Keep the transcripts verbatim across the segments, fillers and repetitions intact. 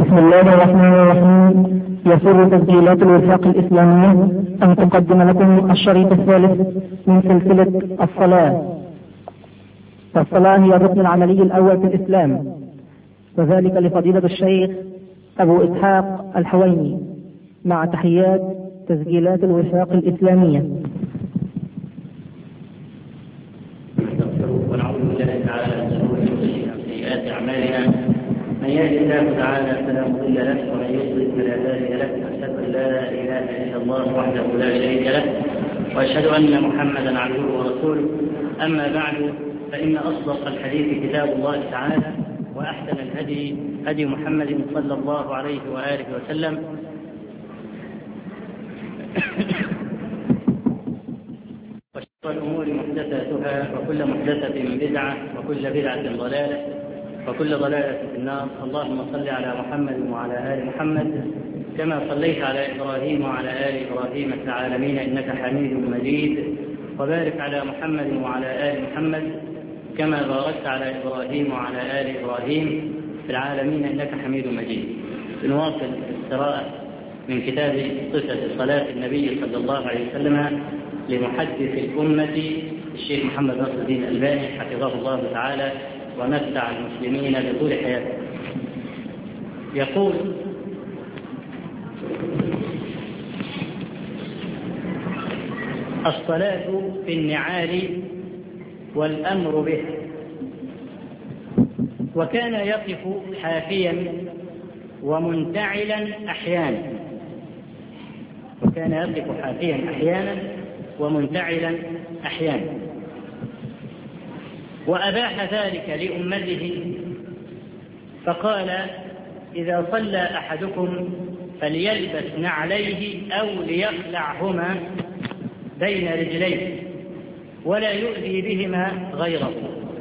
بسم الله الرحمن الرحيم. يسر تسجيلات الوفاق الإسلامية أن تقدم لكم الشريط الثالث من سلسلة الصلاة. فالصلاة هي الركن العملي الأول في الإسلام، وذلك لفضيلة الشيخ أبو إسحاق الحويني، مع تحيات تسجيلات الوفاق الإسلامية. ونعوذ بالله تعالى من شرور انفسنا وسيئات اعمالنا، من يهد الله تعالى فلا مضل له ومن يضلل فلا هادي له، اشهد ان لا اله الا الله وحده لا شريك له واشهد ان محمدا عبده ورسوله. اما بعد، فان اصدق الحديث كتاب الله تعالى، واحسن الهدي هدي محمد صلى الله عليه واله وسلم، وشر الأمور محدثاتها، وكل محدثة بدعة، وكل بدعة ضلالة، وكل ضلالة في النار. اللهم صل على محمد وعلى آل محمد كما صليت على إبراهيم وعلى آل إبراهيم في العالمين إنك حميد مجيد، وبارك على محمد وعلى آل محمد كما باركت على إبراهيم وعلى آل إبراهيم في العالمين إنك حميد مجيد. بنواصل القراءة من كتاب صفة صلاة النبي صلى الله عليه وسلم لمحدث الأمة الشيخ محمد ناصر الدين الألباني حفظه الله تعالى ومتع المسلمين بطول حياته. يقول: الصلاة في النعال والأمر به. وكان يقف حافيا ومنتعلا أحيانا وكان يقف حافيا أحيانا ومنتعلا أحيانا وأباح ذلك لأمته، فقال: إذا صلى أحدكم فليلبس نعليه أو ليخلعهما بين رجليه ولا يؤذي بهما غيره.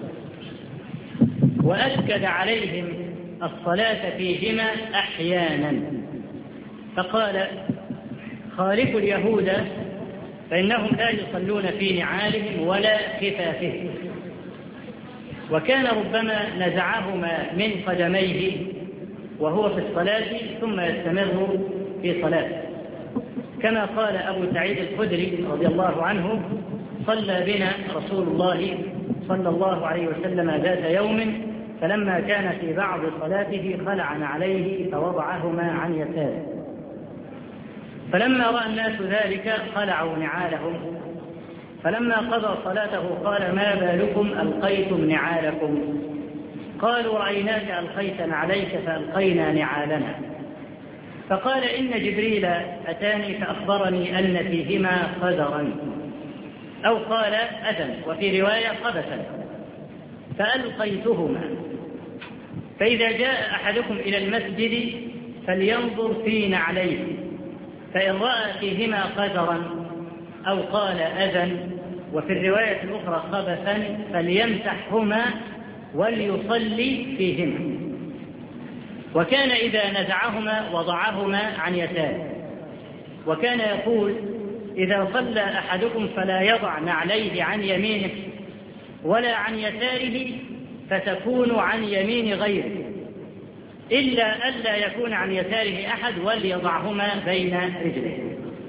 وأكد عليهم الصلاة فيهما أحيانا، فقال: خالفوا اليهود فإنهم لا يصلون في نعالهم ولا خفافهم. وكان ربما نزعهما من قدميه وهو في الصلاة ثم يستمر في صلاته، كما قال أبو سعيد الخدري رضي الله عنه: صلى بنا رسول الله صلى الله عليه وسلم ذات يوم، فلما كان في بعض صلاته خلع عليه فوضعهما عن يساره، فلما رأى الناس ذلك خلعوا نعالهم، فلما قضى صلاته قال: ما بالكم ألقيتم نعالكم؟ قالوا: رأيناك ألقيت نعليك فألقينا نعالنا. فقال: إن جبريل أتاني فأخبرني أن فيهما قدرا، أو قال أذى، وفي رواية خبثا، فألقيتهما. فإذا جاء أحدكم إلى المسجد فلينظر في نعليه، فإن رأى فيهما قدرا أو قال أذى، وفي الرواية الأخرى خبثا، فليمسحهما وليصلي فيهما. وكان إذا نزعهما وضعهما عن يساره. وكان يقول: إذا صلى أحدكم فلا يضع نعليه عن يمينه ولا عن يساره، فتكون عن يمين غيره، إلا ألا يكون عن يساره أحد وليضعهما بين رجليه.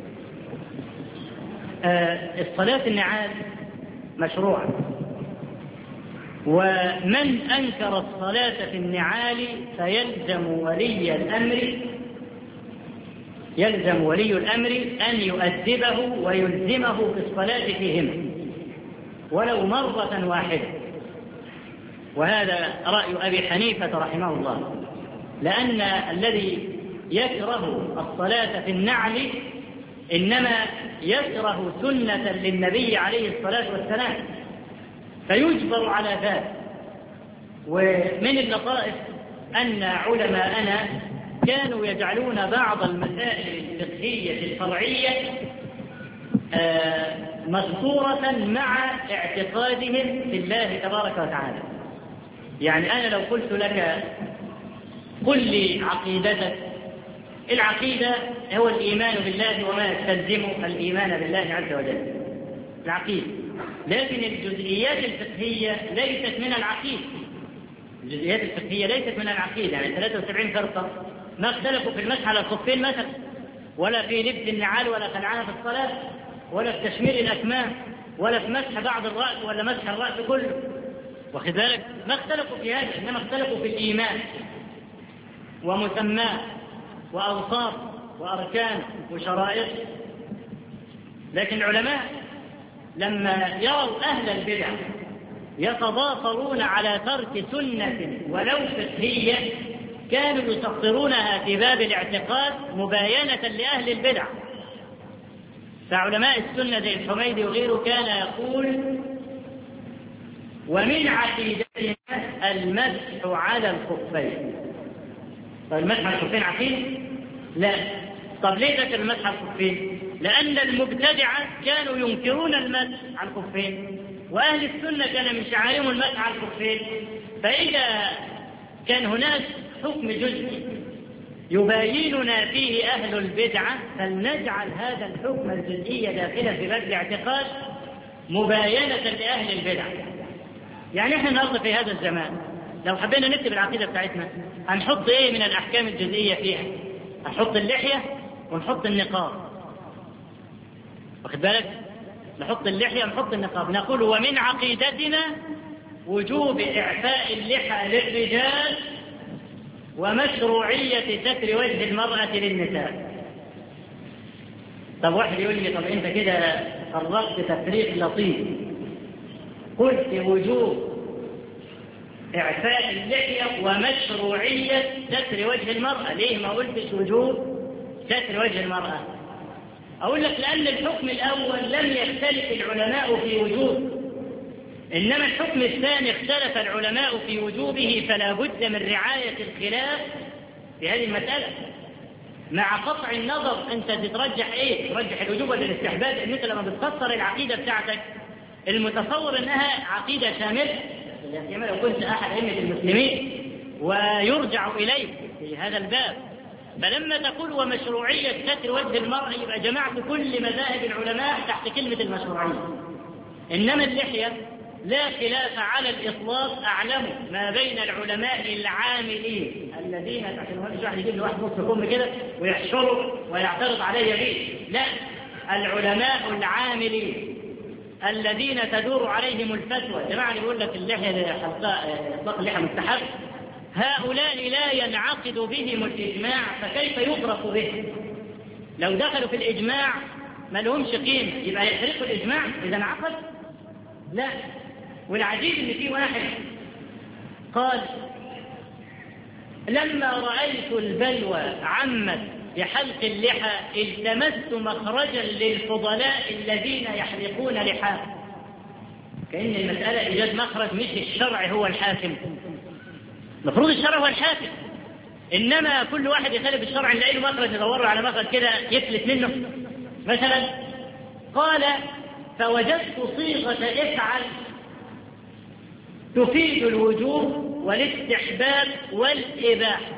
آه الصلاة النعال مشروعة، ومن أنكر الصلاة في النعال فيلزم ولي الأمر يلزم ولي الأمر أن يؤدبه ويلزمه في الصلاة فيهما ولو مرة واحدة. وهذا رأي أبي حنيفة رحمه الله، لأن الذي يكره الصلاة في النعل إنما يكره سنة للنبي عليه الصلاة والسلام، فيجبر على ذلك. ومن اللطائف أن علماءنا كانوا يجعلون بعض المسائل الفقهية الفرعية مذكورة مع اعتقادهم في الله تبارك وتعالى. يعني أنا لو قلت لك: قل لي عقيدتك، العقيدة هو الإيمان بالله وما يستلزم الإيمان بالله عز وجل، العقيدة. لكن الجزئيات الفقهية ليست من العقيدة، الجزئيات الفقهية ليست من العقيدة. يعني ثلاثة وسبعين فرقة ما اختلفوا في المسح على الخفين مثلا، ولا في لبس النعال ولا خلعانة في الصلاة، ولا في تشمير الأكمام، ولا في مسح بعض الرأس ولا مسح الرأس كله، واخد بالك؟ ما اختلفوا في هذا، إنما اختلفوا في الإيمان ومسماه وأوصاف وأركان وشرائط. لكن العلماء لما يروا أهل البدع يتضافرون على ترك سنة ولو فقهية كانوا يسخرونها في باب الاعتقاد مباينة لأهل البدع. فعلماء السنة زي الحميدي وغيره كان يقول: ومن عقيدتنا المسح على الخفين. طيب المسح على الخفين عقيدة؟ لا. طب ليه ذكر المسح على الخفين؟ لأن المبتدعة كانوا ينكرون المسح على الخفين، وأهل السنة كان من شعائرهم المسح على الخفين. فإذا كان هناك حكم جزئي يبايننا فيه أهل البدعة فلنجعل هذا الحكم الجزئي داخلا في باب الاعتقاد مباينة لأهل البدع. يعني احنا النهارده في هذا الزمان لو حبينا نكتب العقيدة بتاعتنا هنحط ايه من الأحكام الجزئية فيها؟ هنحط اللحية ونحط النقاب، واخد بالك؟ نحط اللحية ونحط النقاب. نقول: ومن عقيدتنا وجوب إعفاء اللحى للرجال ومشروعية ستر وجه المرأة للنساء. طب واحد يقول لي: طب انت كده فرقت تفريق لطيف، قلت وجوب إعفاء اللحية ومشروعية ستر وجه المرأة، ليه ما قلتش وجوب ستر وجه المرأة؟ أقول لك: لأن الحكم الأول لم يختلف العلماء في وجوبه، إنما الحكم الثاني اختلف العلماء في وجوبه، فلا بد من رعاية الخلاف في هذه المسألة، مع قطع النظر أنت تترجح إيه؟ ترجح الوجوب ولا الاستحباب؟ إن أنت لما بتفسر العقيدة بتاعتك المتصور أنها عقيدة شاملة، يعني لو كنت أحد أئمة المسلمين ويرجع إليه في هذا الباب، فلما تقول ومشروعية ستر وجه المرأة يبقى جمعت كل مذاهب العلماء تحت كلمة المشروعية. إنما اللحية لا خلاف على الإطلاق أعلم ما بين العلماء العاملين الذين تحت المهندس واحد يجيب له واحد نص كم كده ويحشره ويعترض عليه به، لا، العلماء العاملين الذين تدور عليهم الفتوى. جماعة يقول لك اللحية إطلاق اللحية مستحب، هؤلاء لا ينعقد بهم الإجماع، فكيف يطرق به؟ لو دخلوا في الإجماع ما لهمش قيمة، يبقى يحرقوا الإجماع إذا انعقد؟ لا. والعجيب إن في واحد قال: لما رأيت البلوى عمت بحلق اللحى التمست مخرجا للفضلاء الذين يحلقون لحى. كأن المسألة إيجاد مخرج، مش الشرع هو الحاكم، المفروض الشرع هو الحاكم، إنما كل واحد يخالف الشرع نلاقي له مخرج ندور على مخرج كده يفلت منه. مثلا قال: فوجدت صيغة افعل تفيد الوجوب والاستحباب والإباحة،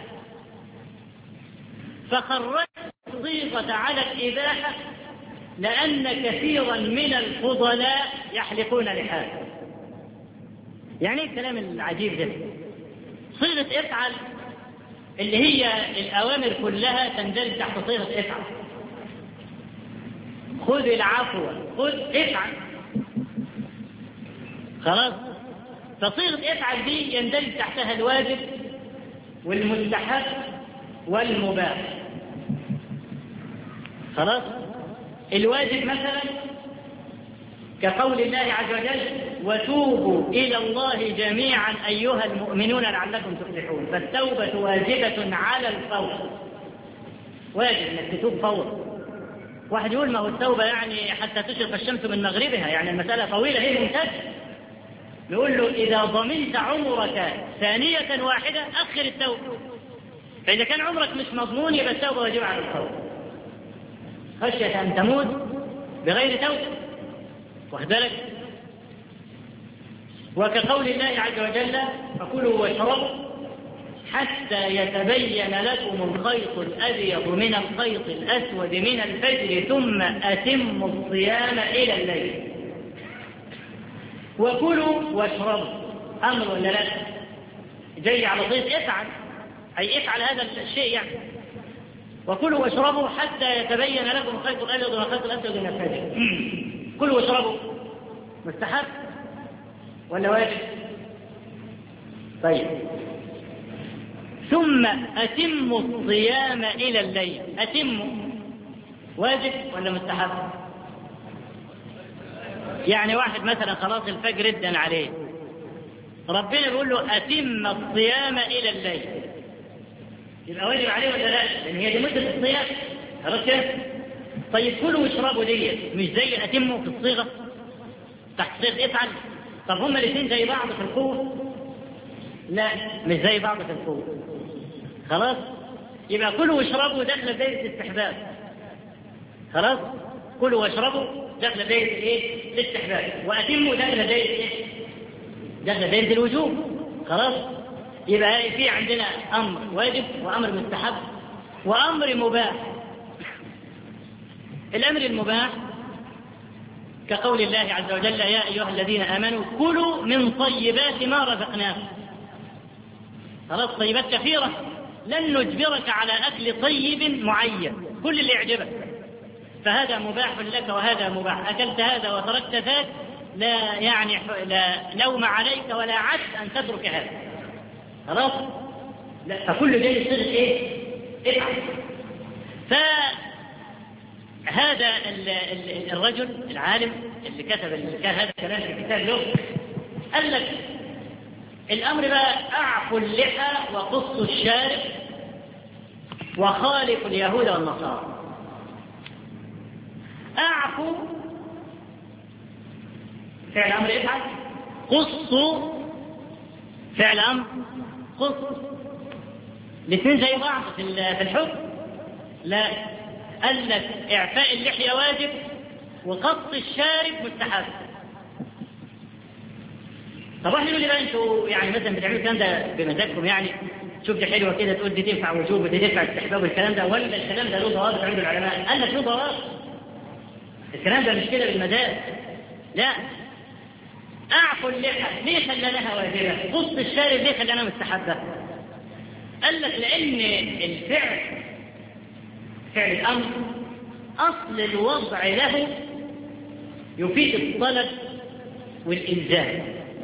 فخرجت الصيغة على الإباحة لأن كثيرا من الفضلاء يحلقون لحاهم. يعني الكلام العجيب ده؟ صيغة افعل اللي هي الأوامر كلها تندرج تحت صيغة افعل، خذ العفو، خذ افعل، خلاص. فصيغة افعل دي يندرج تحتها الواجب والمستحب والمباح، خلاص. الواجب مثلا كقول الله عز وجل: وتوبوا إلى الله جميعا أيها المؤمنون لعلكم تفلحون. فالتوبة واجبة على الفور، واجب انك تتوب فور. واحد يقول: ما هو التوبة يعني حتى تشرق الشمس من مغربها، يعني المسألة طويلة هي ممتدة. نقول له: إذا ضمنت عمرك ثانية واحدة أخر التوبة، فإذا كان عمرك مش مضمون يبقى التوبة واجبة على الفور، خشية أن تموت بغير توبة، واخد بالك؟ وكقول الله عز وجل: فكلوا واشربوا حتى يتبين لكم الخيط الأبيض من الخيط الأسود من الفجر ثم أتموا الصيام إلى الليل. وكلوا واشربوا أمر ولا لا؟ جاي على صيغة افعل، أي افعل هذا الشيء يعني. وكلوا واشربوا حتى يتبين لكم الخيط الأبيض من الخيط الأسود من الفجر. كلوا واشربوا مستحب ولا واجب؟ طيب، ثم أتموا الصيام إلى الليل. أتموا واجب ولا مستحب؟ يعني واحد مثلا خلاص الفجر ادن عليه، ربنا بيقول له أتم الصيام إلى الليل، يبقى واجب عليه ولا لا؟ لأن هي دي مدة الصيام. خلاص كده؟ طيب كلوا واشربوا دي مش زي أتموا في الصيغة تحت صيغة افعل؟ طب هما الاثنين زي بعض في القوة؟ لا، مش زي بعض في القوة. خلاص؟ يبقى كلوا واشربوا داخل دايرة الاستحباب. خلاص؟ كلوا واشربوا داخل دايرة ايه؟ الاستحباب، وأتموا داخل دايرة ايه؟ داخل دايرة الوجوب. خلاص؟ يبقى في عندنا أمر واجب وأمر مستحب وأمر مباح. الأمر المباح كقول الله عز وجل: يا أيها الذين آمنوا كلوا من طيبات ما رزقناكم. خلاص؟ طيبات كثيرة، لن نجبرك على أكل طيب معين، كل اللي يعجبك، فهذا مباح لك وهذا مباح. أكلت هذا وتركت ذاك لا يعني لا لوم عليك ولا عجز أن تترك هذا. خلاص؟ فكل ده يصير ايه؟ افعل. فهذا الرجل العالم اللي كتب اللي كان هذا الكلام في كتاب له قال لك الامر بقى: اعفوا اللحى وقصوا الشارب وخالفوا اليهود والنصارى. اعفوا فعل امر افعل، قصوا فعل امر قص. الاثنين زي بعض في الحكم؟ لا، قال لك اعفاء اللحية واجب وقص الشارب مستحب. طب واحد يقول لي بقى انتوا يعني مثلا بتعملوا الكلام ده بمزاجكم، يعني شوف دي حلوه كده تقول دي تنفع وجوب ودي تنفع استحباب والكلام ده، ولا الكلام ده له ضوابط عند العلماء؟ قال لك له ضوابط. الكلام ده مش كده بالمزاج، لا. اعفوا اللحى ليه خلاناها واجبه؟ قص الشارب ليه خلاناها مستحبه؟ قال لك لان الفعل فعل الامر اصل الوضع له يفيد الطلب والالزام.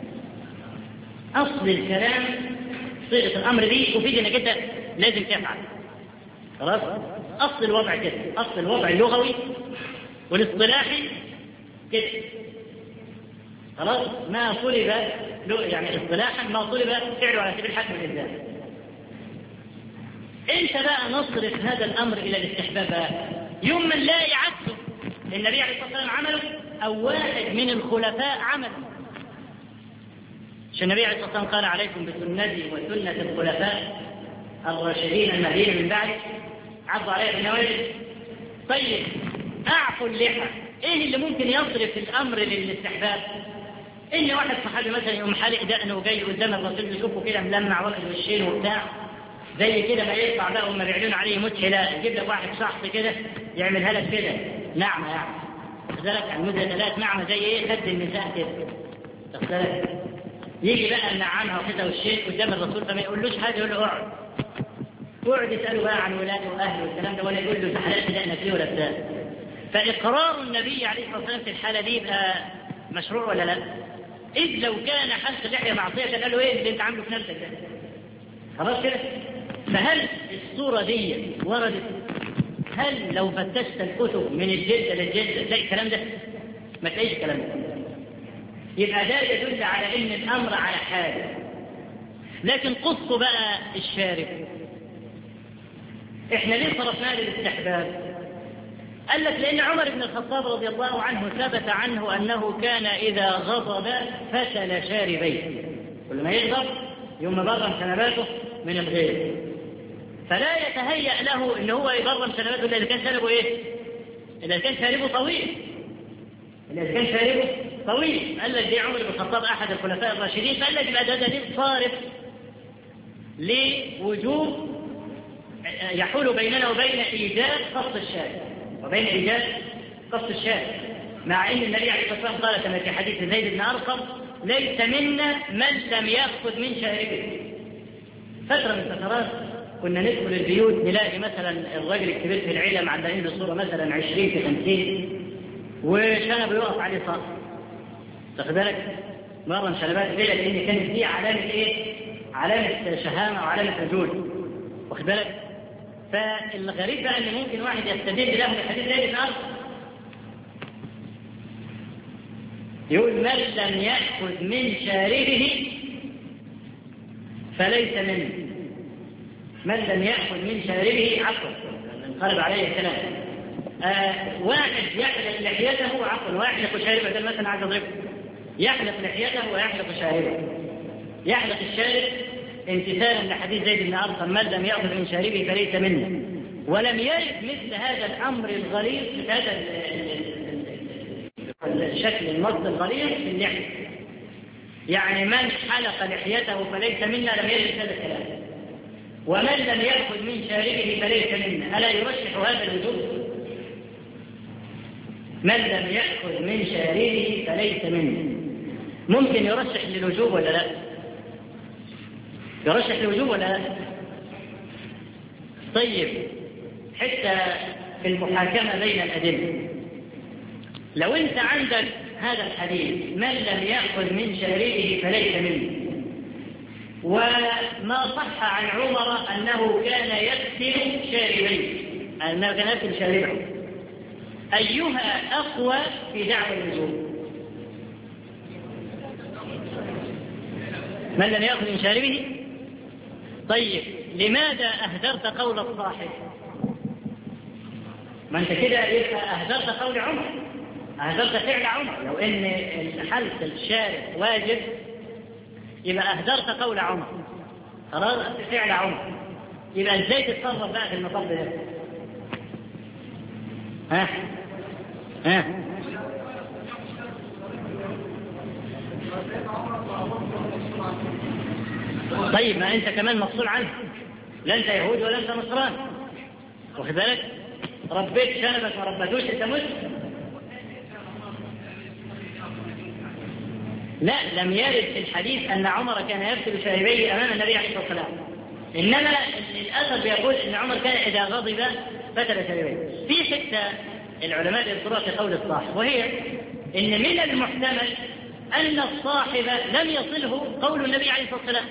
اصل الكلام صيغه الامر دي تفيد انك انت لازم تفعل. خلاص؟ اصل الوضع كده، اصل الوضع اللغوي والاصطلاحي كده. خلاص؟ ما طلب يعني اصطلاحا ما طلب فعله على سبيل الحد والالزام. انت بقى نصرف هذا الامر الى الاستحباب يوم من لا يعكسه النبي عليه الصلاه والسلام عمله او واحد من الخلفاء عمله. عشان النبي عليه الصلاه والسلام قال: عليكم بسنتي وسنه الخلفاء الراشدين المهديين من بعد عضوا عليها بالنواجذ. طيب اعفوا اللحى، ايه اللي ممكن يصرف الامر للاستحباب؟ ان واحد صحابي مثلا يقوم حالق دقنه وجاي قدام الرسول يشوفه كده ملمع واخد وشين وبتاع زي كده، ما يطلع بقى وما بيعلنون عليه متحي، لا يجيب لك واحد شخص كده يعملها لك كده نعمه، يعني تخذلك عن مدة ثلاث نعمه زي ايه؟ خد النساء كده تخذلك. يجي بقى النعامها وكده والشيء قدام الرسول فما يقولوش حاجه، يقول له اقعد اقعد يساله بقى عن ولاده واهله والكلام ده، ولا يقول له حلقت دقنك ليه ولا بتاع. فاقرار النبي عليه الصلاه والسلام في الحاله دي يبقى مشروع ولا لا؟ اذ لو كان حلق اللحيه معصيه كان قال له ايه اللي انت عامله في نفسك ده؟ خلاص كده. فهل الصورة دي وردت؟ هل لو فتشت الكتب من الجلد للجلد تلاقي الكلام ده؟ ما تلاقيش الكلام ده. يبقى ده يدل على ان الامر على حاله. لكن قصوا بقى الشارب، احنا ليه صرفناه للاستحباب؟ قال لك لان عمر بن الخطاب رضي الله عنه ثبت عنه انه كان اذا غضب فتل شاربيه، كل ما يغضب يوم برم شنباته من الغير، فلا يتهيأ له ان هو يبرم شنباته الا اذا كان شاربه ايه؟ اذا كان شاربه طويل، اذا كان شاربه طويل. قال لك دي عمر بن الخطاب احد الخلفاء الراشدين، فقال لك يبقى ده دليل صارف لوجوب يحول بيننا وبين ايجاد قص الشارب وبين ايجاد قص الشارب، مع ان النبي عليه الصلاه والسلام قال كما في حديث زيد بن ارقم: ليس منا من لم يأخذ من شاربه. فترة من فترات كنا ندخل البيوت نلاقي مثلا الراجل الكبير في العيلة معلقين له صورة مثلا عشرين في خمسين وشنب يقف عليه صار. تاخد بالك؟ مرة من شنبات الليلة لأن كانت دي علامة إيه؟ علامة شهامة وعلامة رجول. واخد بالك؟ فالغريب بقى إن ممكن واحد يستدل له بحديث زي ابن أرطغرل يقول من لم يأخذ من شاربه فليس منه. من لم يأخذ من شاربه عفوا انقلب عليه الكلام. آه واحد يحلق لحيته عفوا ويحلق شاربه، ده مثلا عايز اضربه يحلق لحيته ويحلق شاربه. يحلق الشارب امتثالا لحديث زيد بن أرقم من لم يأخذ من شاربه فليس منه. ولم يرد مثل هذا الأمر الغليظ في هذا الشكل النص الغليظ في اللحية، يعني من حلق لحيته فليس منا لم يرد هذا الكلام. ومن لم يأخذ من شاربه فليس منا، ألا يرشح هذا الوجوب؟ من لم يأخذ من شاربه فليس منا ممكن يرشح للوجوب ولا لا؟ يرشح للوجوب ولا لا؟ طيب حتى في المحاكمة بين الأدلة، لو أنت عندك هذا الحديث من لم يأخذ من شاربه فليس منه، وما صح عن عمر أنه كان يغسل شاربيه، أنه كان يغسل شاربه، أيها أقوى في دعوى الوجوب؟ من لم يأخذ من شاربه. طيب لماذا أهدرت قول الصاحب؟ ما أنت كده يبقى أهدرت قول عمر، أهدرت فعل عمر. لو إن حلق الشارب واجب يبقى أهدرت قول عمر، خلاص فعل عمر. يبقى إزاي تتصرف بقى في المطب ده؟ ها ها طيب ما أنت كمان مفصول عنه، لا أنت يهود ولا أنت نصران، واخد بالك؟ ربيت شنبك ما ربيتوش أنت مسلم. لا، لم يرد في الحديث أن عمر كان يغسل شاربيه أمام النبي عليه الصلاة والسلام، إنما الأثر بيقول أن عمر كان إذا غضب فتل شاربيه. في حتة العلماء يذكرون في قول الصاحب، وهي إن من المحتمل أن الصاحب لم يصله قول النبي عليه الصلاة والسلام.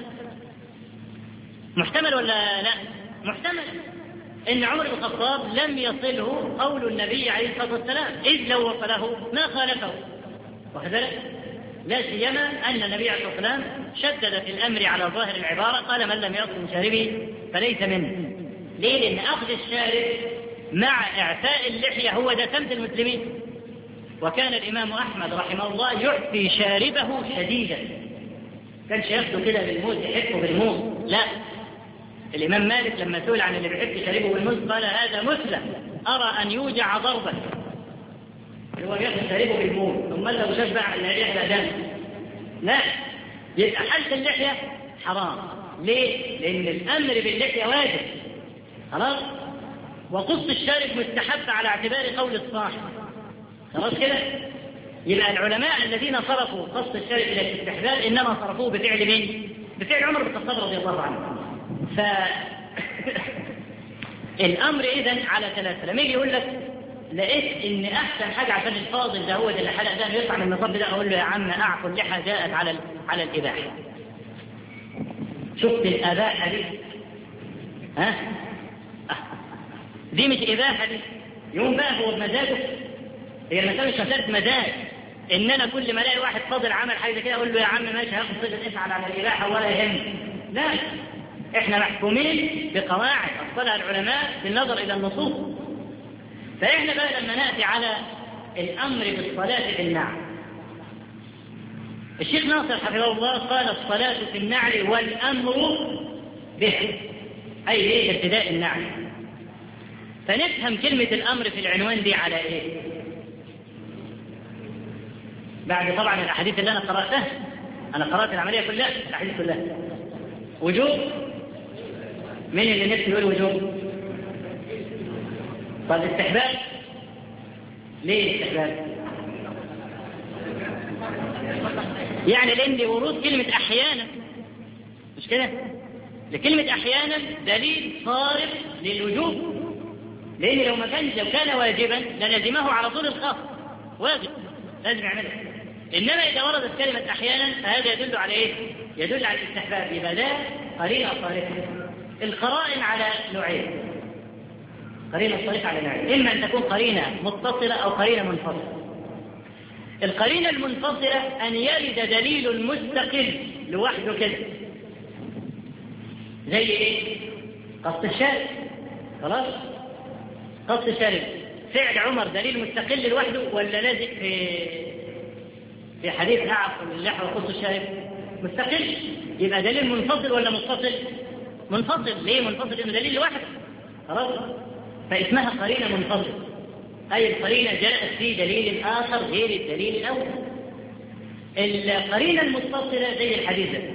محتمل ولا لا؟ محتمل إن عمر بن الخطاب لم يصله قول النبي عليه الصلاة والسلام، إذ لو وصله ما خالفه، واخد بالك؟ لا سيما أن النبي عليه الصلاة والسلام شدد في الأمر على ظاهر العبارة، قال من لم يأخذ من شاربه فليس منه. ليه؟ لأن أخذ الشارب مع إعفاء اللحية هو دسمة المسلمين. وكان الإمام أحمد رحمه الله يعفي شاربه شديدا، كانش ياخده كده بالموز يحبه بالموز، لا. الإمام مالك لما سئل عن اللي بيحب شاربه بالموز قال هذا مثلى أرى أن يوجع ضربا، هو ياخد شاربه بالموز. ثم لو شبع اللحية دم، لا، يبقى حلق اللحية حرام. ليه؟ لأن الأمر باللحية واجب، خلاص. وقص الشارب مستحب على اعتبار قول الصاحب، خلاص كده. يبقى العلماء الذين صرفوا قص الشارب إلى الاستحباب إنما صرفوه بفعل مين؟ بفعل عمر بن الخطاب رضي الله عنه. فالأمر إذن على ثلاثة. لما يجي يقول لك لقيت إن أحسن حاجة عشان الفاضل ده هو اللي حلق ده يطلع من النصاب ده، أقول له يا عم أعفو اللحى جاءت على على الإباحة. شفت الإباحة دي؟ ها؟ دي مش إباحة دي. يوم بقى هو بمزاجه، هي المسألة مش مسألة مزاج إن أنا كل ما ألاقي واحد فاضل عمل حاجة كده أقول له يا عم ماشي هاخد صيغة افعل على الإباحة ولا يهم. لا، إحنا محكومين بقواعد أصلها العلماء بالنظر إلى النصوص. فإحنا بقى لما نأتي على الأمر بالصلاة في النعل، الشيخ ناصر حفظه الله قال الصلاة في النعل والأمر به، أي ليه ابتداء النعل. فنفهم كلمة الأمر في العنوان دي على إيه؟ بعد طبعا الأحاديث اللي أنا قرأتها، أنا قرأت العملية كلها، الأحاديث كلها وجوب. من اللي نفسه يقول وجوب؟ طب استحباب؟ ليه استحباب؟ يعني لأن ورود كلمة أحيانا، مش كده؟ لكلمة أحيانا دليل صارف للوجوب، لأن لو ما كان لو كان واجبا للزمه على طول الخاص، واجب لازم يعمله. إنما إذا وردت كلمة أحيانا فهذا يدل على إيه؟ يدل على الاستحباب، يبقى ده قرينة صارفة. القرائن على نوعين، قرينة صارفة على نوعين، إما أن تكون قرينة متصلة أو قرينة منفصلة. القرينة المنفصلة أن يرد دليل مستقل لوحده كده، زي إيه؟ قص الشارب، خلاص؟ قص الشارب فعل عمر دليل مستقل لوحده ولا لازق في في حديث أعف اللحى وقص الشارب؟ مستقل، يبقى دليل منفصل ولا متصل؟ منفصل. ليه منفصل؟ إنه دليل لوحده، خلاص؟ فاسمها قرينة منفصلة، أي القرينة جاءت في دليل آخر غير الدليل الأول. القرينة المتصلة زي الحديث ده.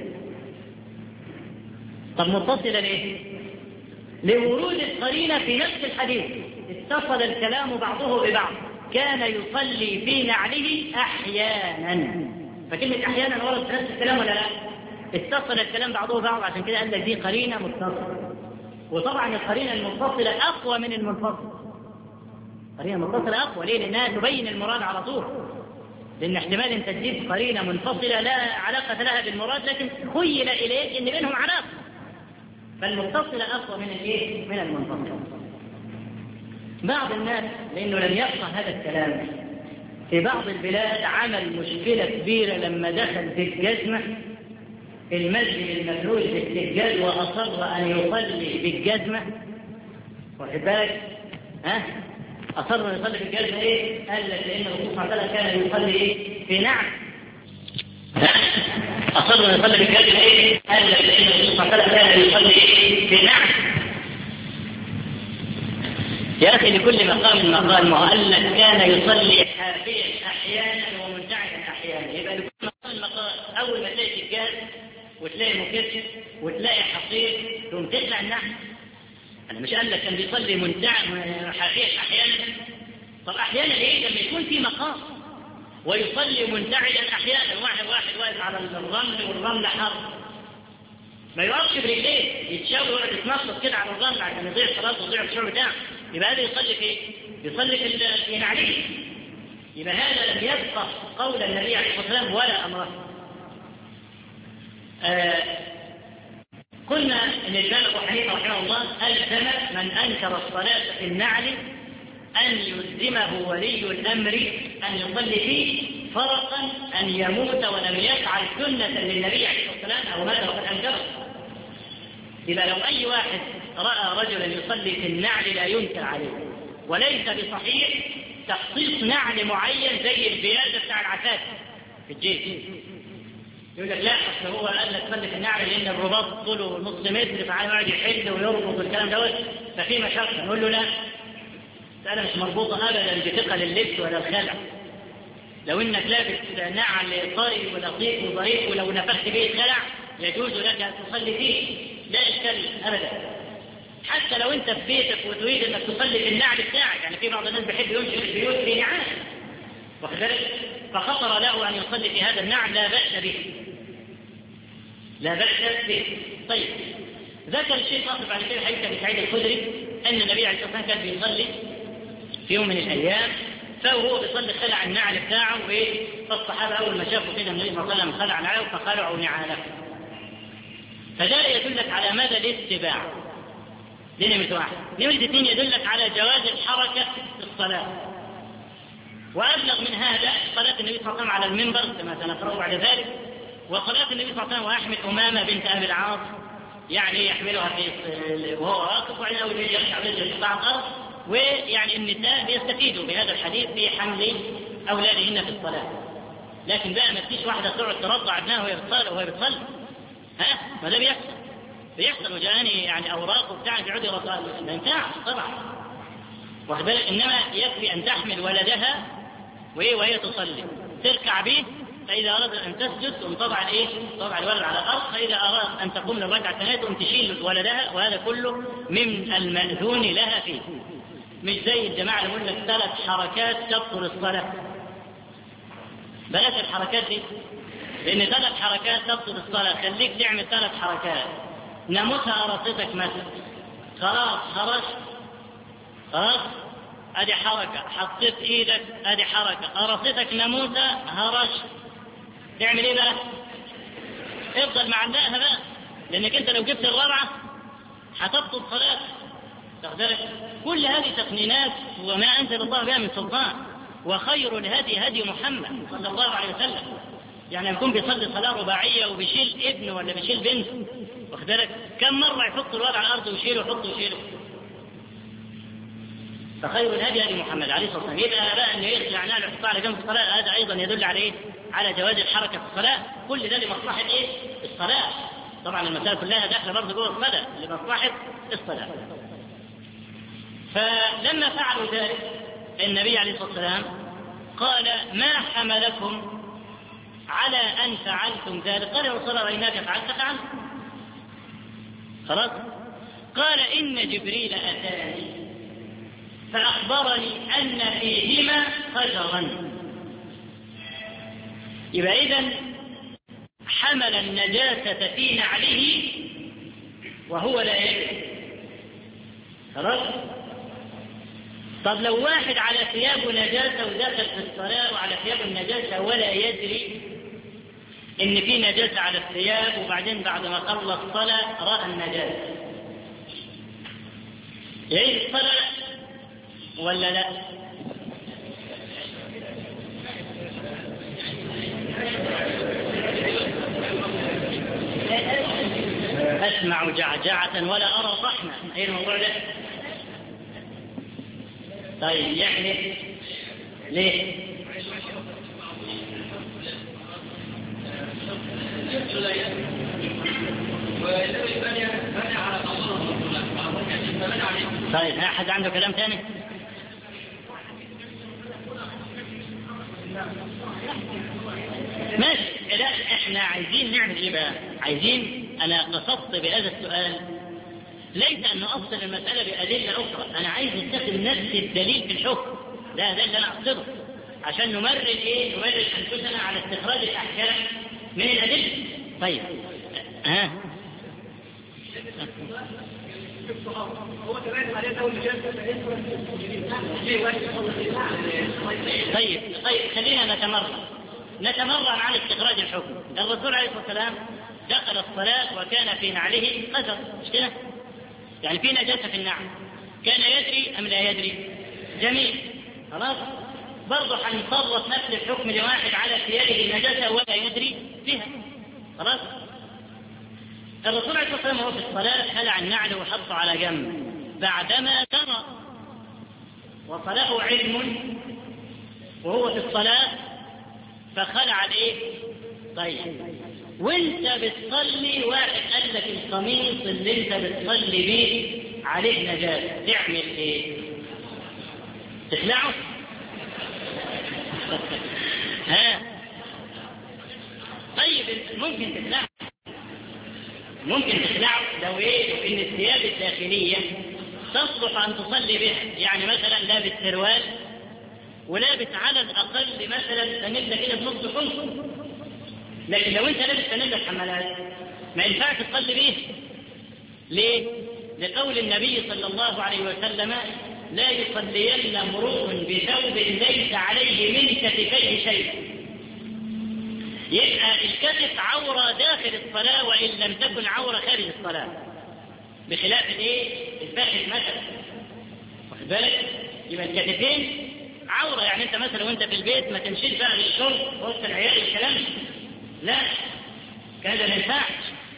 طب متصلة ليه؟ لورود القرينة في نفس الحديث، اتصل الكلام بعضه ببعض، كان يصلي في نعله أحيانا. فكلمة أحيانا ورد في نفس الكلام ولا لا؟ اتصل الكلام بعضه ببعض، عشان كده قال لك دي قرينة متصلة. وطبعا القرينة المتصلة أقوى من المنفصل. قرينة متصلة أقوى، ليه؟ لأنها تبين المراد على طول، لأن احتمال أن تجيب قرينة منفصلة لا علاقة لها بالمراد لكن خيل إليك أن بينهم علاقة، فالمتصلة أقوى من الإيه؟ من المنفصلة. بعض الناس لأنه لم يفقه هذا الكلام في بعض البلاد عمل مشكلة كبيرة لما دخل في الجزمة المسجد المفروش بالسجاد وأصر أن يصلي بالجزمة، واخد بالك؟ ها؟ أصر أن يصلي بالجزمة إيه؟ قال لك لأن الرسول صلى الله عليه وسلم كان يصلي إيه؟ في نعل. أصر أن يصلي بالجزمة إيه؟ قال لك لأن الرسول صلى الله عليه وسلم كان يصلي إيه؟ في نعل. يا أخي لكل مقام مقال، وقال لك كان يصلي حافيا أحيانا ومنتعشا أحيانا، يبقى لكل مقام مقال. أول ما تلاقي سجاد وتلاقي مكتف وتلاقي حصير ثم تخلع النعل. أنا مش قال لك كان بيصلي منتعش حافيا أحيانا؟ طب أحيانا إيه؟ لما يكون في مقام ويصلي منتعشا أحيانا، واحد واحد واقف على الرمل والرمل حر، ما يوقفش برجليه، يتشاور ويقعد يتنطط كده على الرمل عشان يضيع صلاته ويضيع الشعور بتاعه، يبقى هذا يصلي في يصلي في نعليه. يبقى هذا لم يفقه قول النبي عليه الصلاة والسلام ولا أمره. آه قلنا ان الإمام أبو حنيفة رحمه الله ألزم من أنكر الصلاة في النعل أن يلزمه ولي الأمر أن يصلي فيه، فرقا أن يموت ولم يفعل سنة للنبي عليه الصلاة والسلام أو ماذا وقد أنكره. إذا لو أي واحد رأى رجلا يصلي في النعل لا ينكر عليه، وليس بصحيح تخصيص نعل معين زي البيادة بتاع العساكر في الجيش. يقول لك لا اصل هو قال لك صلي في النعل لان الرباط طوله نص متر فعلى يقعد يحل ويربط والكلام دوت ففي مشقه. نقول له لا، مساله مش مربوطه ابدا بثقل اللبس ولا الخلع. لو انك لابس نعل طري ولطيف وظريف ولو نفخت به الخلع يجوز لك ان تصلي فيه، لا اشكال ابدا. حتى لو انت في بيتك وتريد انك تصلي في النعل بتاعك، يعني في بعض الناس بيحب يمشي في البيوت في نعال وكذلك، فخطر له ان يصلي في هذا النعل لا باس به، لا بأس به. طيب ذكر الشيخ آخر بعد كده حديث أبي سعيد الخدري أن النبي عليه الصلاة والسلام كان بيصلي في يوم من الأيام، فهو بيصلي خلع النعل بتاعه، فالصحابة أول ما شافوا كده النبي صلى الله عليه وسلم خلع نعله فخلعوا نعاله. فده يدلك على ماذا؟ الاتباع. دي نمرة واحد. نمرة اثنين يدلك على جواز الحركة في الصلاة. وأبلغ من هذا صلاة النبي صلى الله عليه وسلم على المنبر كما سنقرأ بعد ذلك، وصلاة النبي صلى الله عليه وسلم ويحمل أمامة بنت أبي العاص، يعني يحملها في وهو واقف وعلى أول شيء يرجع رجل قطاع الأرض. ويعني النساء بيستفيدوا بهذا الحديث في حمل أولادهن في الصلاة. لكن بقى ما تجيش واحدة تقعد ترضع ابنها وهي بتصلي وهي بتصلي ها؟ ما ده بيحصل بيحصل وجاني يعني أوراق وبتاع يقعد يرضع، ما ينفعش طبعا، واخد بالك. إنما يكفي أن تحمل ولدها وهي تصلي تركع به، فإذا أراد أن تسجد تقوم طبعا إيه؟ طبعا الولد على الأرض، فإذا أراد أن تقوم للركعة الثانية تقوم تشيل ولدها، وهذا كله من المأذون لها فيه. مش زي الجماعة اللي يقول لك ثلاث حركات تبطل الصلاة. بلاش الحركات دي، لأن ثلاث حركات تبطل الصلاة، خليك تعمل ثلاث حركات. ناموسة قرصتك مثلا، خلاص هرشت، خلاص ادي حركة، حطيت ايدك ادي حركة، قرصتك ناموسة هرشت، تعمل ايه بقى؟ افضل معلقها بقى، لانك انت لو جبت الرابعة هتبطل صلاتك. كل هذه تقنينات وما انزل الله بها من سلطان. وخير الهدي هدي محمد صلى الله عليه وسلم. يعني يكون بيصلي صلاة رباعية وبيشيل ابن ولا بيشيل بنت، واخد بالك كم مرة يحط الوضع على الأرض ويشيله ويحطه ويشيله. فخير الهدي هدي محمد عليه الصلاة والسلام. يبقى بقى انه يخلع نعله ويحطها على جنب الصلاة، هذا أيضا يدل على إيه؟ على جواز الحركة في الصلاة. كل ده لمصلحة إيه؟ الصلاة. طبعا المسائل كلها داخلة برضه جوه الصلاة لمصلحة الصلاة. فلما فعلوا ذلك النبي عليه الصلاة والسلام قال: ما حملكم على أن فعلتم ذلك؟ قال: يا رسول الله رأيناك فعلت فعلت. خلاص. قال: إن جبريل أتاني فأخبرني أن فيهما خجرا. يبقى إذن حمل النجاسة في نعله وهو لا يدري. خلاص. طب لو واحد على ثيابه نجاسة ودخل في الصلاة وعلى ثيابه النجاسة ولا يدري إن في نجاسة على الثياب، وبعدين بعد ما خلص الصلاة رأى النجاسة، يعيد الصلاة ولا لا؟ أسمع جعجعة ولا أرى طحنا. أي الموضوع ده؟ طيب يعني ليه؟ طيب أحد عنده كلام ثاني؟ ماشي. لا احنا عايزين نعمل ايه بقى؟ عايزين، انا قصدت بهذا السؤال ليس ان اصل المسألة بأدلة اخرى، انا عايز نستخدم نفس الدليل في الحكم. لا ده اللي انا اقصده، عشان نمرر ايه؟ نمرر انفسنا على استخراج الاحكام من الادلة. طيب ها طيب طيب خلينا نتمرن نتمرن على استخراج الحكم. الرسول عليه الصلاة والسلام دخل الصلاة وكان في نعله قدر، مش كده؟ يعني في نجاسة في النعل، كان يدري أم لا يدري؟ جميل. خلاص. برضه حنصرف نفس الحكم لواحد على ثيابه نجاسة ولا يدري فيها. خلاص. الرسول عليه الصلاة والسلام وهو في الصلاة خلع النعل وحطه على جنب بعدما ترى وصله علم وهو في الصلاة فخلع الايه؟ طيب وانت بتصلي واحد قال لك القميص اللي انت بتصلي بيه عليه نجاسة، تعمل ايه؟ تخلعه؟ ها طيب ممكن تخلعه، ممكن تخلعه لو ايه؟ لو ان الثياب الداخلية تصلح ان تصلي بها. يعني مثلا لابس سروال ولابس على الاقل مثلا فانيلا كده بنص كم، لكن لو انت لابس فانيلا حمالات ما ينفعش تصلي بيه. ليه؟ لقول النبي صلى الله عليه وسلم: لا يصلين امرؤ بثوب ليس عليه من كتفيه شيء. يبقى الكتف عورة داخل الصلاة وإن لم تكن عورة خارج الصلاة، بخلاف الايه؟ الفخذ مثلا. واخد بالك؟ يبقى الكتفين عورة. يعني انت مثلا وانت في البيت ما تمشيش بقى للشرب وسط العيال الكلام، لا كذا ما ينفعش.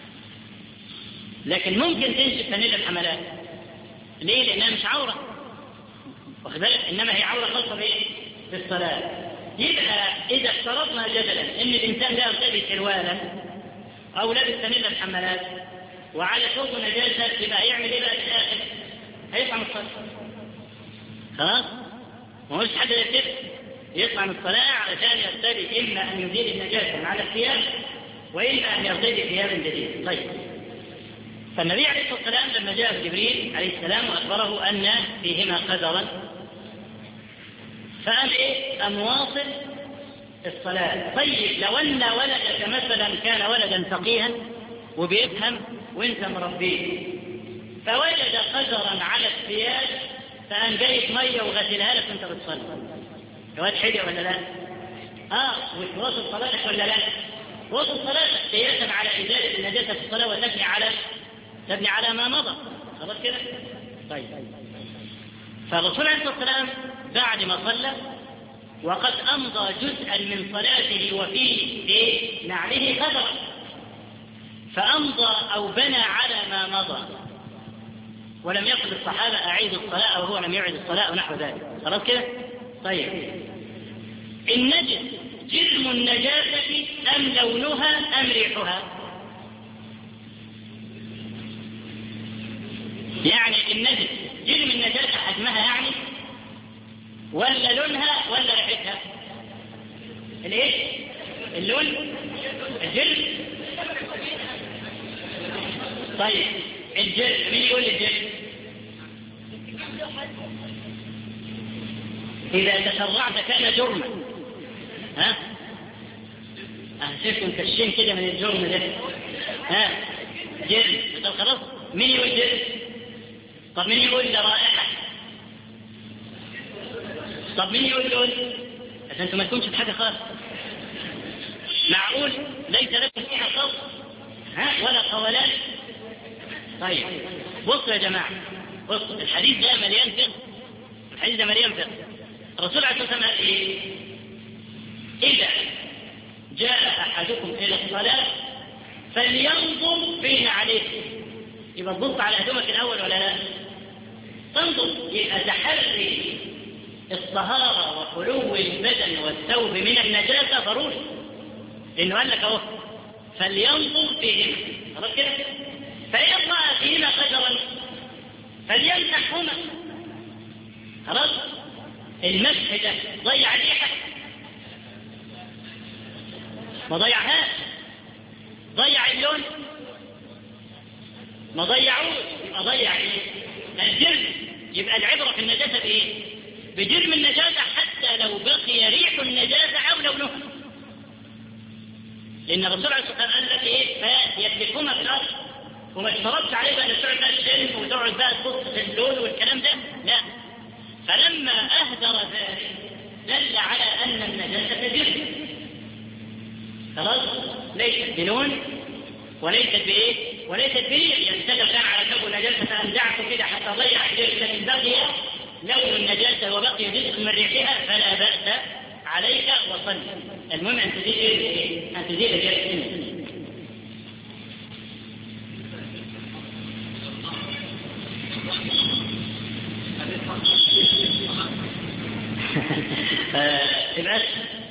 لكن ممكن تمشي فانيلا الحملات. ليه؟ لانها مش عورة. واخد بالك؟ انما هي عورة خاصة بايه؟ في الصلاة. يبقى اذا افترضنا جدلا ان الانسان ده لابس سروالا او لابس فانيلا الحملات وعلى ثوبه نجاسة، يبقى هيعمل ايه بقى في الاخر؟ هيطلع من الصلاة. خلاص؟ ما هوش حاجة يكتب يطلع من الصلاة علشان يرتدي إما أن يزيل النجاسة من على الثياب وإما أن يرتدي ثياب جديدة. طيب. فالنبي عليه الصلاة والسلام لما جاء جبريل عليه السلام وأخبره أن فيهما قدرا فقال إيه؟ أن واصل الصلاة. طيب لو أن ولدك مثلا كان ولدا فقيها وبيفهم وانت مربيه، فوجد قدرا على الثياب فقام جايب ميه وغسلها لك وانت بتصلي. جواد حلو ولا لا؟ اه مش واصل صلاتك ولا لا؟ واصل صلاتك قياسا على ازاله النجاسه في الصلاه وتبني على تبني على ما مضى. خلاص كده؟ طيب. فالرسول عليه الصلاه والسلام بعد ما صلى وقد امضى جزءا من صلاته وفيه نعله قدرا، فامضى او بنى على ما مضى، ولم يقل الصحابه اعيد الصلاه او هو لم يعيد الصلاه او نحو ذلك. خلاص كده؟ طيب. النجس جرم النجاسه ام لونها ام ريحها؟ يعني النجس جرم النجاسه حجمها يعني، ولا لونها ولا ريحتها؟ الايه؟ اللون؟ الجلد؟ طيب الجلد مين يقول الجلد؟ إذا تسرعت كان جرما. ها؟ أهشفكم كشين كده من الجرم ده. ها؟ جلد. طب خلاص مين يقول جلد؟ طب مين يقول رائحة؟ طب مين يقول لون؟ عشان انتم ما تكونش في حاجة خالص. معقول ليس لكم فيها صوت ها ولا قولان؟ طيب بصوا يا جماعة، بصوا الحديث ده مليان فقه، الحديث ده مليان فقه. الرسول عليه الصلاة والسلام قال ايه؟ إذا جاء أحدكم إلى الصلاة فلينظر بين عليه. يبقى تبص على هدومك الأول ولا لا؟ تنظر، يبقى تحري الطهارة وخلو البدن والثوب من النجاسة ضروري، لأنه قال لك أهو فلينظر فيهما. خلاص كده؟ فإن رأى فيهما قدرا فليمسحهما. خلاص؟ المسح ده ضيع ريحة؟ ما ضيعهاش. ضيع اللون؟ ما ضيعوش. يبقى ضيع ايه؟ الجرم. يبقى العبرة في النجاسة بايه؟ بجرم النجاسة حتى لو بقي ريح النجاسة أو لونها. لأن الرسول عليه الصلاة والسلام قال لك إيه؟ فيتركهما في الأرض، وما اشترطش عليه بقى تقعد بقى تشم وتقعد بقى تبص في اللون والكلام ده، لا. فلما أهدر ذلك دل على أن النجاسة جرم. خلاص؟ ليست بلون وليست بإيه؟ وليست بريح. يعني سجل كان على ثوب النجاسة فأنزعته كده حتى ضيع جرم، لكن بقي لون النجاسة وبقي جزء من ريحها فلا بأس عليك وصل. المهم أن تزيد إيه؟ أن تزيد الجرم. تبقى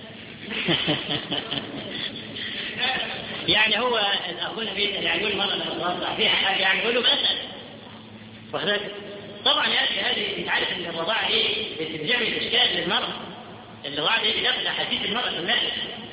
يعني هو أخونا بيسأل يعني يقول مرة لما فيها حاجة يعني يقول له بسأل وحضرتك طبعا يا أخي هذه أنت عارف أن الرضاعة إيه بتعمل إشكال للمرأة. الرضاعة إيه داخل حديث المرأة في النهي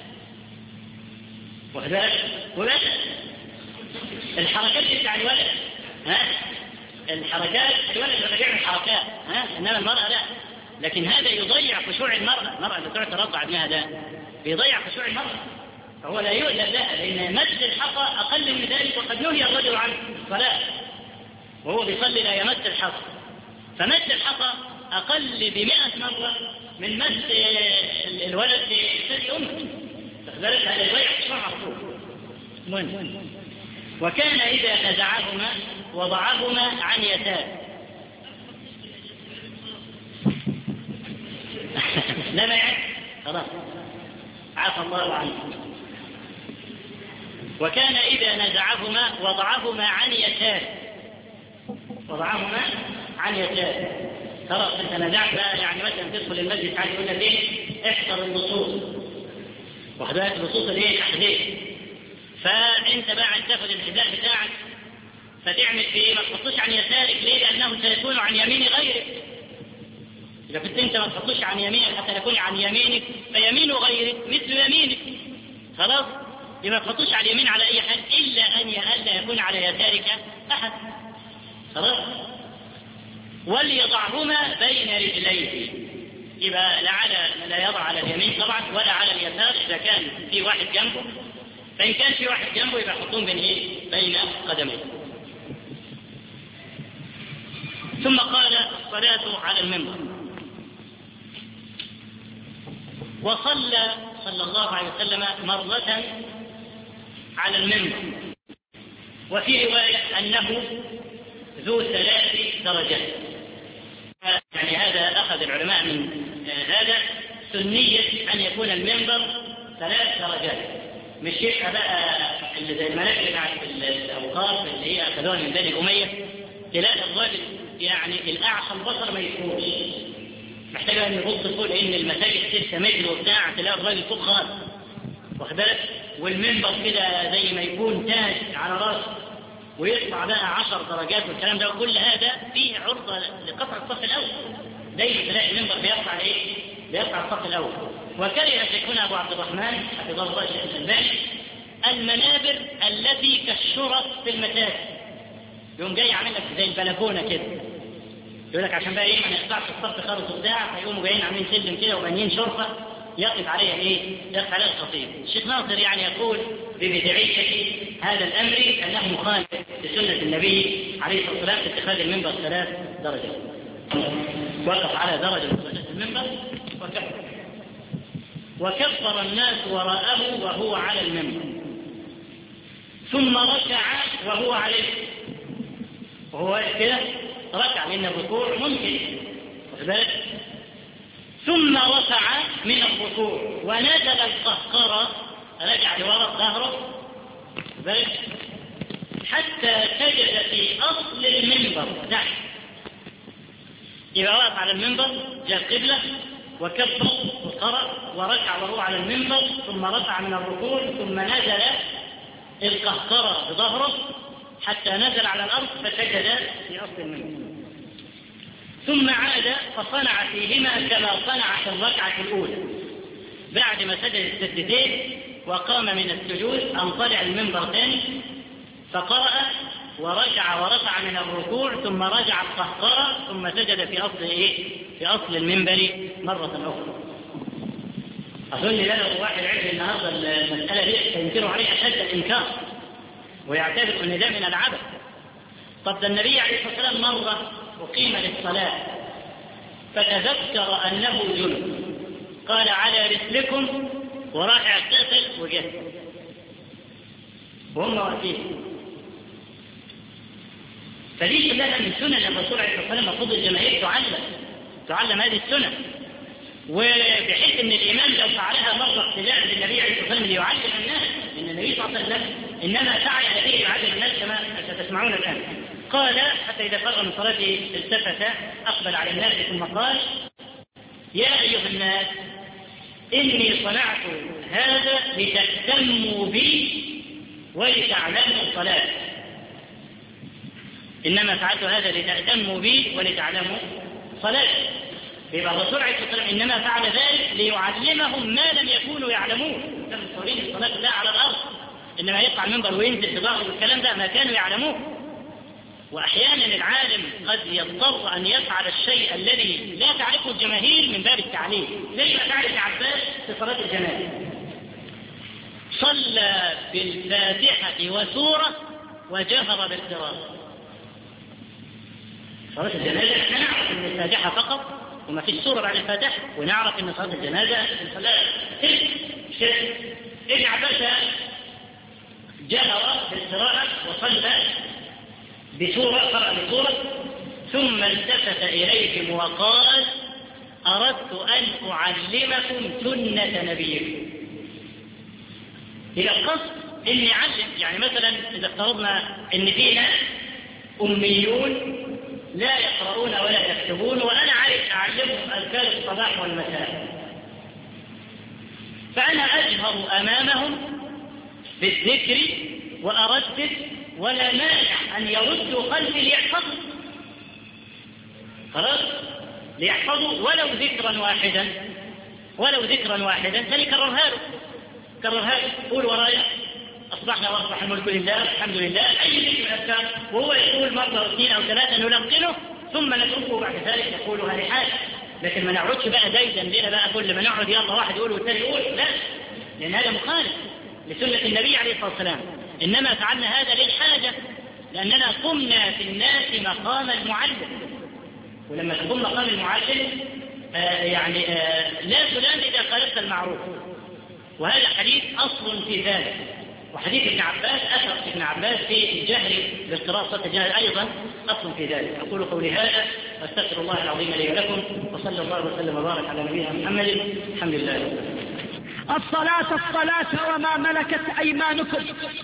وحضرتك وبسأل الحركات بتاع الولد ها الحركات الولد لما بيعمل حركات ها إنما المرأة لا. لكن هذا يضيع خشوع المرأة. المرأة اللي تقعد ترضع ابنها ده بيضيع خشوع المرأة، فهو لا يؤذى لها، لأن مس الحصى أقل من ذلك وقد نهي الرجل عن الصلاة وهو بيصلي لا يمس الحصى. فمس الحصى أقل بمئة مرة من مس الولد في أمه، فذلك هذا يضيع خشوع على طول. وكان إذا نزعهما وضعهما عن يسار. لا ما يعد خلاص عفى الله عنه. وكان إذا نزعهما وضعهما عن يسار. وضعهما عن يسار. خلاص أنت نزعت بقى يعني مثلا تدخل المسجد تعالى يقول لك إيه؟ احضر اللصوص. وحضرتك اللصوص اللي هي الأحذية. فأنت بقى عايز تاخد الحذاء بتاعك فتعمل في إيه؟ ما تحطوش عن يسارك. ليه؟ لأنه سيكون عن يمين غيرك. إذا كنت أنت ما تحطوش عن يمينك حتى يكون عن يمينك فيمين غيرك مثل يمينك. خلاص؟ لما تحطوش على اليمين على أي حد إلا أن ألا يكون على يسارك أحد. خلاص؟ وليضعهما بين رجليه. يبقى لا على لا يضع على اليمين طبعا ولا على اليسار إذا كان في واحد جنبه. فإن كان في واحد جنبه يبقى يحطون بين إيه؟ بين قدميه. ثم قال الصلاة على المنبر. وصلى صلى الله عليه وسلم مرة على المنبر، وفي رواية أنه ذو ثلاث درجات. يعني هذا أخذ العلماء من هذا سنية أن يكون المنبر ثلاث درجات، مش يبقى بقى اللي زي المنابر بتاعت الأوقاف اللي هي أخذوها من بني أمية، تلاقي الراجل يعني الأعصى البصر ما يفوش، محتاج أن يبص فوق لأن المساجد ستة متر وبتاع، تلاقي الراجل فوق خالص، واخد بالك؟ والمنبر كده زي ما يكون تاج على راسه ويطلع بقى عشر درجات والكلام ده، وكل هذا فيه عرضة لقطع الصف الأول. دايما تلاقي المنبر بيطلع إيه؟ بيطلع الصف الأول. وكره شيخنا أبو عبد الرحمن حفظه الله الشيخ الألباني المنابر التي كالشرط في المساجد، يوم جاي عامل لك زي البلكونة كده، يقول لك عشان بقى ايه ما يقطعش الصف خالص وبتاع، فيقوموا جايين عاملين سلم كده وبانيين شرفه يقف عليها ايه؟ يقف عليها الخطيب. الشيخ ناصر يعني يقول ببدعية هذا الامر انه مخالف لسنه النبي عليه الصلاه والسلام في اتخاذ المنبر ثلاث درجات. وقف على درجه من درجات المنبر وكبر، وكبر الناس وراءه وهو على المنبر، ثم ركع وهو عليه، وهو كده ركع لأن الركوع ممكن، ثم رفع من الركوع ونزل القهقرة، رجع لوراء ظهره حتى سجد في أصل المنبر تحت. إذا وقف على المنبر جاء القبلة وكبر وقرأ وركع وهو على المنبر، ثم رفع من الركوع، ثم نزل القهقرة بظهره حتى نزل على الأرض فسجد في أصل المنبر، ثم عاد فصنع فيهما كما صنع في الركعة الأولى. بعد ما سجد السجدتين وقام من السجود انطلع المنبر ثاني فقرأ وركع ورفع من الركوع، ثم رجع القهقرة، ثم سجد في أصل إيه؟ في أصل المنبر مرة أخرى. أظن لو واحد عرف النهارده المسألة دي سينكر عليه أشد الإنكار ويعتبر أن ده من العبث. طب ده النبي عليه الصلاة والسلام مرة أقيم للصلاة فتذكر أنه جنب، قال على رسلكم وراح اغتسل وجه وهم واقفين. فدي كلها من سنن الرسول عليه الصلاة والسلام، المفروض الجماهير تعلم تعلم هذه السنن، وبحيث ان الامام لو فعلها مره ابتداء للنبي عليه الصلاه والسلام ليعلم الناس ان النبي صلى الله عليه وسلم انما فعل هذه ليعلم الناس كما ستسمعون الان. قال حتى اذا فرغ من صلاته التفت اقبل على الناس ثم قال: يا ايها الناس اني صنعت هذا لتهتموا بي ولتعلموا الصلاه. انما فعلت هذا لتهتموا بي ولتعلموا صلاه. يبقى الرسول عليه الصلاه والسلام انما فعل ذلك ليعلمهم ما لم يكونوا يعلمون. كانوا مصورين الصلاه لا على الارض، انما يقع المنبر وينزل بظهره والكلام ده ما كانوا يعلموه. واحيانا العالم قد يضطر ان يفعل الشيء الذي لا تعرفه الجماهير من باب التعليم، زي ما فعل ابن عباس في صلاه الجنازه، صلى بالفاتحه وسوره وجهر بالقراءه. صلاه الجنازه احنا نعرف ان الفاتحه فقط وما فيش سورة بعد الفاتحة، ونعرف ان صلاة الجنازة صلاة شرك. ابن عباس جهر بالقراءة وصلى بسورة، قرأ بسورة، ثم التفت إليهم وقال: أردت أن أعلمكم سنة نبيكم. إلى القصد إني أعلم، يعني مثلا إذا افترضنا إن فينا أميون لا يقرؤون ولا يكتبون، وأنا عارف أعلمهم أذكار الصباح والمساء، فأنا أجهر أمامهم بالذكر وأردد، ولا مانع أن يردوا خلفي ليحفظوا، خلاص ليحفظوا ولو ذكرا واحدا، ولو ذكرا واحدا فليكررها له، كررها له، قول ورايا: أصبحنا وأصبح الملك لله الحمد لله، أي ذكر الأذكار، وهو يقول مرة اثنين أو ثلاثة نلقنه ثم نتركه بعد ذلك يقولها لحاجة. لكن ما نقعدش بقى دايدا لنا بقى كل ما نقعد يلا واحد يقول والثاني يقول، لا، لأن هذا مخالف لسنة النبي عليه الصلاة والسلام. إنما فعلنا هذا للحاجة، لأننا قمنا في الناس مقام المعلم، ولما تقوم مقام المعلم آه يعني آه لا تلام إذا خالفت المعروف، وهذا حديث أصل في ذلك. وحديث ابن عباس أثر ابن عباس في الجهل بالقراءة الجهل أيضا أصل في ذلك. أقول قولي هذا واستغفر الله العظيم لي ولكم، وصلى الله وسلم وبارك على نبينا محمد. الحمد لله. الصلاة الصلاة وما ملكت أيمانكم.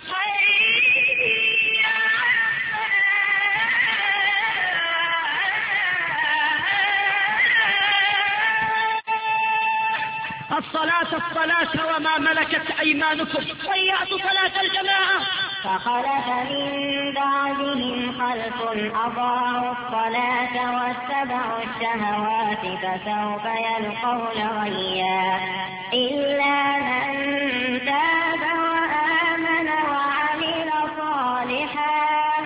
الصلاة الصلاة وما ملكت أيمانكم. ضيعت صلاة الجماعة. فخلف من بعدهم خلف أضاعوا الصلاة واتبعوا الشهوات فسوف يلقون غيا إلا من تاب وآمن وعمل صالحا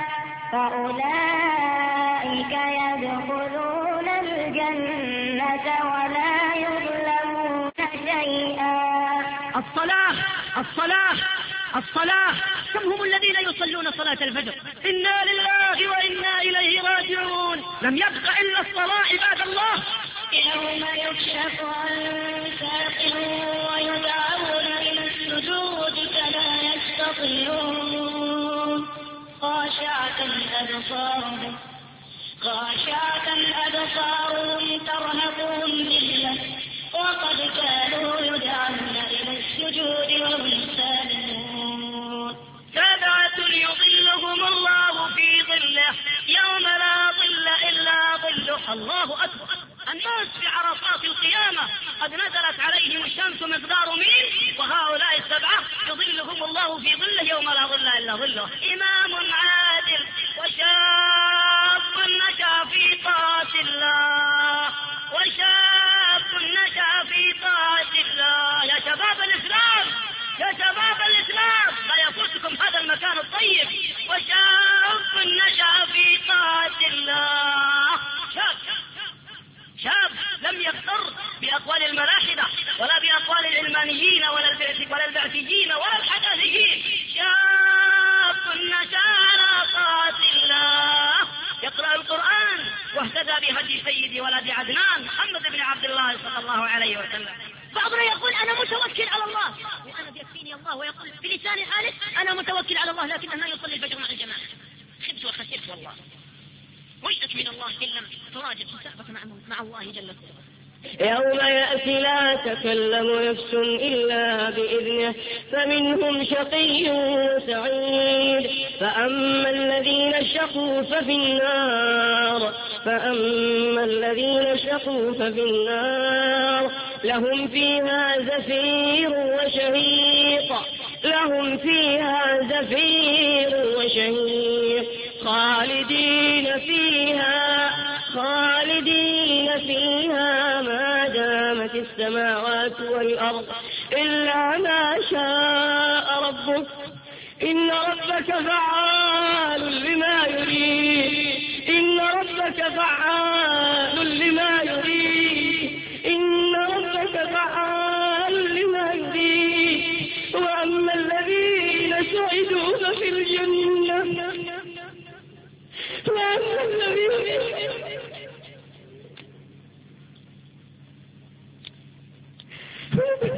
فأولئك يدخلون الجنة ولا يظلمون شيئا. الصلاة الصلاة الصلاة. كم هم الذين يصلون صلاة الفجر؟ إنا لله وإنا إليه راجعون. لم يبق إلا الصلاة عباد الله. يوم يكشف عن ساق ويدعون إلى السجود فلا يستطيعون خاشعة أبصارهم خاشعة أبصارهم ترهقهم ذلة وقد كانوا يدعون إلى السجود وهم سالمون. سبعة يظلهم الله في ظله يوم لا ظل إلا ظله. الله أكبر. الناس في عرصات القيامة قد نزلت عليهم الشمس مقدار ميل، وهؤلاء السبعة يظلهم الله في ظله يوم لا ظل إلا ظله. إمام عادل وشاب نشأ في طاعة الله وشاب نشأ في طاعة الله. يا شباب الإسلام يا شباب الإسلام لا يفوتكم هذا المكان الطيب. وشاب نشأ في طاعة الله. شاب شاب لم يغتر بأقوال الملاحدة ولا بأقوال العلمانيين ولا ولا البعثيين ولا الحداثيين. شاب نشأ على طاعة الله يقرأ القرآن واهتدى بهدي سيدي ولد عدنان محمد بن عبد الله صلى الله عليه وسلم. بعضنا يقول أنا متوكل على الله وأنا بيكفيني الله، ويقول بلسان حاله أنا متوكل على الله لكنه لا يصلي الفجر مع الجماعة. خبت وخسرت والله. ويأت من الله إن لم تراجع حسابك مع الله جل وعلا. يوم يأتي لا تكلم نفس إلا بإذنه فمنهم شقي وسعيد. فأما الذين شقوا ففي النار فأما الذين شقوا ففي النار لهم فيها زفير وشهيق لهم فيها زفير وشهيق خالدين فيها خالدين فيها ما دامت السماوات والأرض إلا ما شاء ربك إن ربك فعال لما يريد إن ربك فعال لما يريد إن ربك فعال لما يريد. وأما الذين سعدوا ففي الجنة وأما الذين